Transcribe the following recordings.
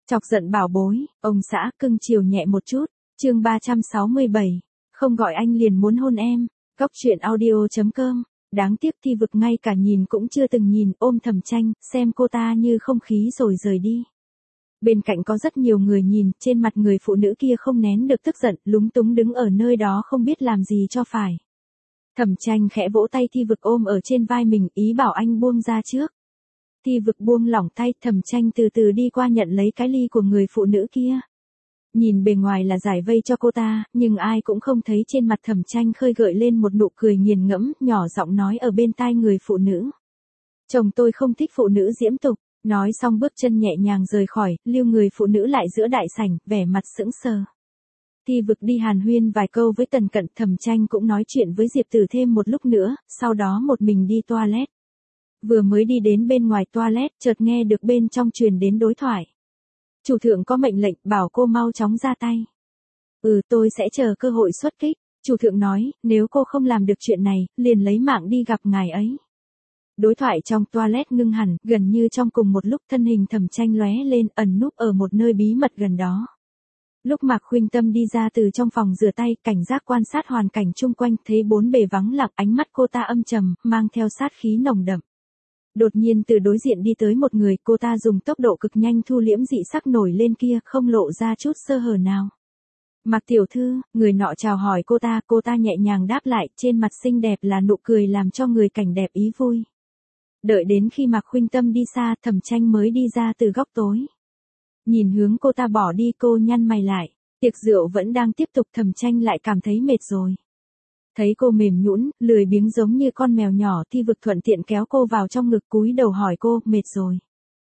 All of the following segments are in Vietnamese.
Chọc giận bảo bối, ông xã cưng chiều nhẹ một chút, chương 367, không gọi anh liền muốn hôn em, góc chuyện audio.com, đáng tiếc Thi Vực ngay cả nhìn cũng chưa từng nhìn, ôm Thẩm Tranh, xem cô ta như không khí rồi rời đi. Bên cạnh có rất nhiều người nhìn, trên mặt người phụ nữ kia không nén được tức giận, lúng túng đứng ở nơi đó không biết làm gì cho phải. Thẩm Tranh khẽ vỗ tay Thi Vực ôm ở trên vai mình, ý bảo anh buông ra trước. Thi Vực buông lỏng tay, Thẩm Tranh từ từ đi qua nhận lấy cái ly của người phụ nữ kia. Nhìn bề ngoài là giải vây cho cô ta, nhưng ai cũng không thấy trên mặt Thẩm Tranh khơi gợi lên một nụ cười nghiền ngẫm, nhỏ giọng nói ở bên tai người phụ nữ. Chồng tôi không thích phụ nữ diễm tục, nói xong bước chân nhẹ nhàng rời khỏi, lưu người phụ nữ lại giữa đại sảnh, vẻ mặt sững sờ. Thi Vực đi hàn huyên vài câu với Tần Cận, Thẩm Tranh cũng nói chuyện với Diệp Tử thêm một lúc nữa, sau đó một mình đi toilet. Vừa mới đi đến bên ngoài toilet, chợt nghe được bên trong truyền đến đối thoại. Chủ thượng có mệnh lệnh bảo cô mau chóng ra tay. Tôi sẽ chờ cơ hội xuất kích. Chủ thượng nói, nếu cô không làm được chuyện này, liền lấy mạng đi gặp ngài ấy. Đối thoại trong toilet ngưng hẳn, gần như trong cùng một lúc thân hình Thẩm Tranh lóe lên, ẩn núp ở một nơi bí mật gần đó. Lúc Mạc Khuynh Tâm đi ra từ trong phòng rửa tay, cảnh giác quan sát hoàn cảnh chung quanh, thấy bốn bề vắng lặng, ánh mắt cô ta âm trầm, mang theo sát khí nồng đậm. Đột nhiên từ đối diện đi tới một người, cô ta dùng tốc độ cực nhanh thu liễm dị sắc nổi lên kia, không lộ ra chút sơ hở nào. Mạc tiểu thư, người nọ chào hỏi cô ta nhẹ nhàng đáp lại, trên mặt xinh đẹp là nụ cười làm cho người cảnh đẹp ý vui. Đợi đến khi Mạc Khuynh Tâm đi xa, Thẩm Tranh mới đi ra từ góc tối. Nhìn hướng cô ta bỏ đi, cô nhăn mày lại, tiệc rượu vẫn đang tiếp tục, Thẩm Tranh lại cảm thấy mệt rồi. Thấy cô mềm nhũn, lười biếng giống như con mèo nhỏ, Thi Vực thuận tiện kéo cô vào trong ngực, cúi đầu hỏi cô, mệt rồi.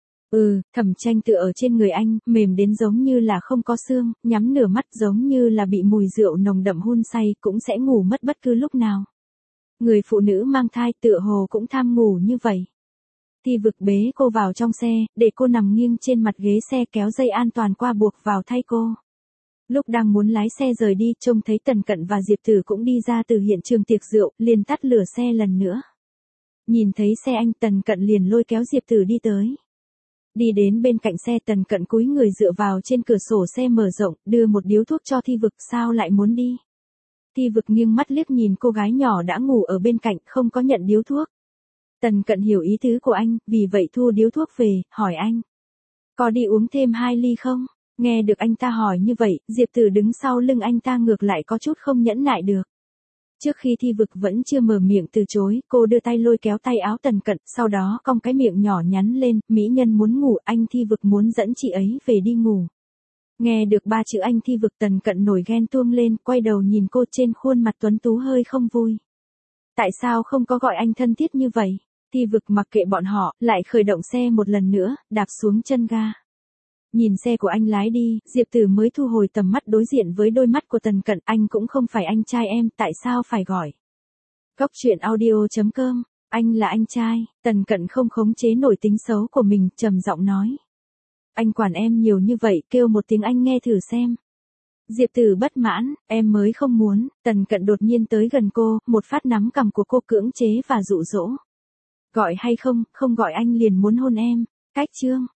Thẩm Tranh tựa ở trên người anh, mềm đến giống như là không có xương, nhắm nửa mắt giống như là bị mùi rượu nồng đậm hun say, cũng sẽ ngủ mất bất cứ lúc nào. Người phụ nữ mang thai tựa hồ cũng tham ngủ như vậy. Thi Vực bế cô vào trong xe, để cô nằm nghiêng trên mặt ghế xe, kéo dây an toàn qua buộc vào thay cô. Lúc đang muốn lái xe rời đi, trông thấy Tần Cận và Diệp Tử cũng đi ra từ hiện trường tiệc rượu, liền tắt lửa xe lần nữa. Nhìn thấy xe anh, Tần Cận liền lôi kéo Diệp Tử đi tới. Đi đến bên cạnh xe, Tần Cận cúi người dựa vào trên cửa sổ xe mở rộng, đưa một điếu thuốc cho Thi Vực, sao lại muốn đi? Thi Vực nghiêng mắt liếc nhìn cô gái nhỏ đã ngủ ở bên cạnh, không có nhận điếu thuốc. Tần Cận hiểu ý tứ của anh, vì vậy thu điếu thuốc về, hỏi anh. Có đi uống thêm 2 ly không? Nghe được anh ta hỏi như vậy, Diệp Tử đứng sau lưng anh ta ngược lại có chút không nhẫn nại được. Trước khi Thi Vực vẫn chưa mở miệng từ chối, cô đưa tay lôi kéo tay áo Tần Cận, sau đó cong cái miệng nhỏ nhắn lên, mỹ nhân muốn ngủ, anh Thi Vực muốn dẫn chị ấy về đi ngủ. Nghe được 3 chữ anh Thi Vực, Tần Cận nổi ghen tuông lên, quay đầu nhìn cô, trên khuôn mặt tuấn tú hơi không vui. Tại sao không có gọi anh thân thiết như vậy? Thi Vực mặc kệ bọn họ, lại khởi động xe một lần nữa, đạp xuống chân ga. Nhìn xe của anh lái đi, Diệp Tử mới thu hồi tầm mắt đối diện với đôi mắt của Tần Cận, anh cũng không phải anh trai em, tại sao phải gọi? Góc chuyện audio.com, anh là anh trai, Tần Cận không khống chế nổi tính xấu của mình, trầm giọng nói. Anh quản em nhiều như vậy, kêu một tiếng anh nghe thử xem. Diệp Tử bất mãn, em mới không muốn, Tần Cận đột nhiên tới gần cô, một phát nắm cằm của cô, cưỡng chế và dụ dỗ. Gọi hay không, không gọi anh liền muốn hôn em, cách chương.